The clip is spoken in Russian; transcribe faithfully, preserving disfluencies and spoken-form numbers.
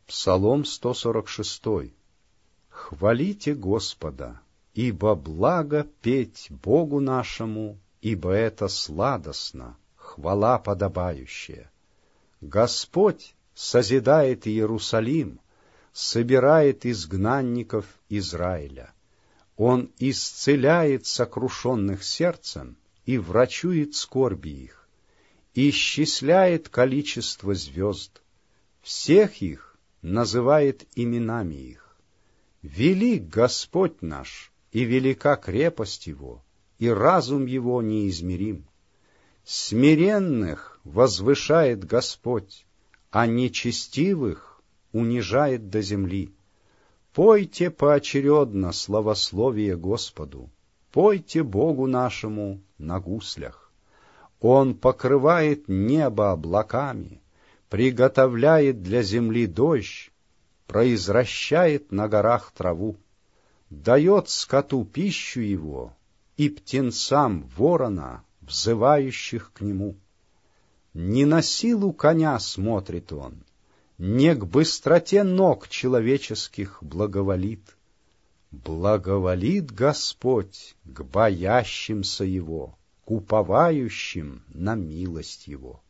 Псалом сто сорок шесть. Хвалите Господа, ибо благо петь Богу нашему, ибо это сладостно, хвала подобающая. Господь созидает Иерусалим, собирает изгнанников Израиля. Он исцеляет сокрушенных сердцем и врачует скорби их, исчисляет количество звезд, всех их называет именами их. Велик Господь наш, и велика крепость Его, и разум Его неизмерим. Смиренных возвышает Господь, а нечестивых унижает до земли. Пойте поочередно славословие Господу, пойте Богу нашему на гуслях. Он покрывает небо облаками, приготовляет для земли дождь, произращает на горах траву, дает скоту пищу его и птенцам ворона, взывающих к нему. Не на силу коня смотрит он, не к быстроте ног человеческих благоволит. Благоволит Господь к боящимся Его, к уповающим на милость Его.